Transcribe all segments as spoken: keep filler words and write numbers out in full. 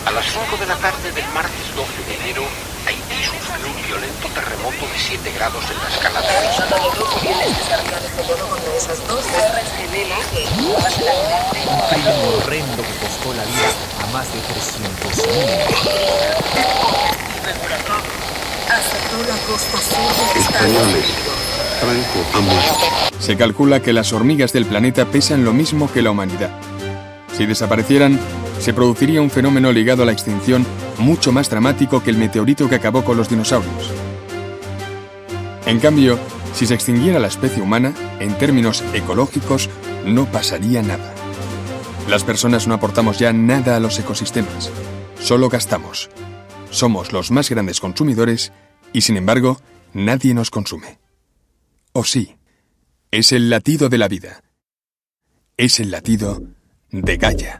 A las cinco de la tarde del martes doce de enero, Haití sufrió un violento terremoto de siete grados en la escala de Richter. Un crimen horrendo que costó la vida a más de trescientos mil. Españoles, Franco ha muerto. Se calcula que las hormigas del planeta pesan lo mismo que la humanidad. Si desaparecieran, se produciría un fenómeno ligado a la extinción mucho más dramático que el meteorito que acabó con los dinosaurios. En cambio, si se extinguiera la especie humana, en términos ecológicos, no pasaría nada. Las personas no aportamos ya nada a los ecosistemas, solo gastamos. Somos los más grandes consumidores y, sin embargo, nadie nos consume. ¿O sí? Es el latido de la vida. Es el latido de Gaia.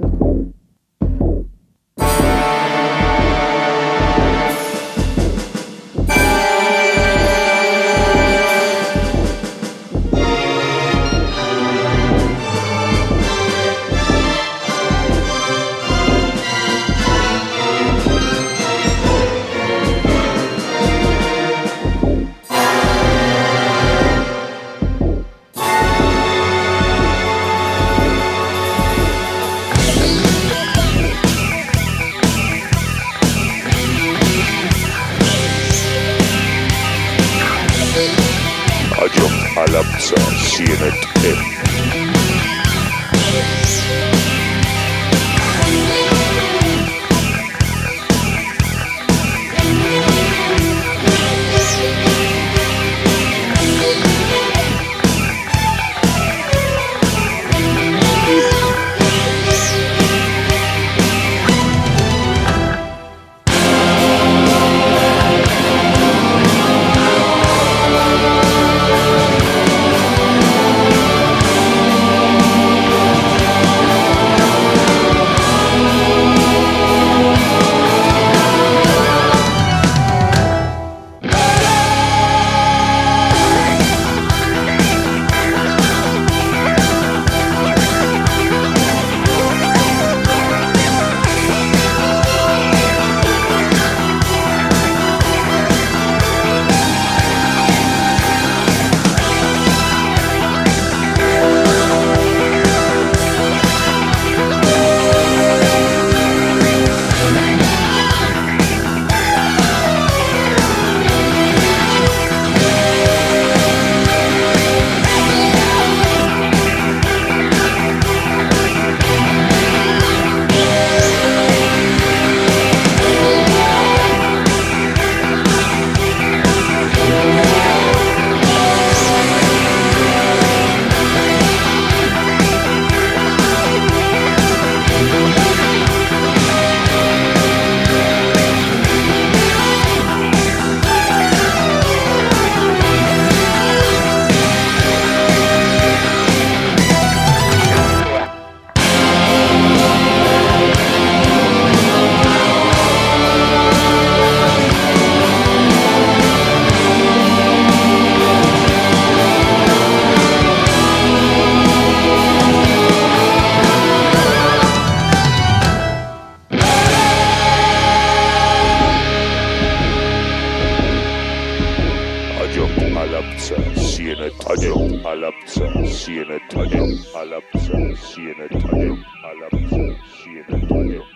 Alapsa Sienet M. Alapsa Sienet Ayom Alapsa Sienet Ayom Alapsa Sienet Ayom Alapsa Sienet Ayom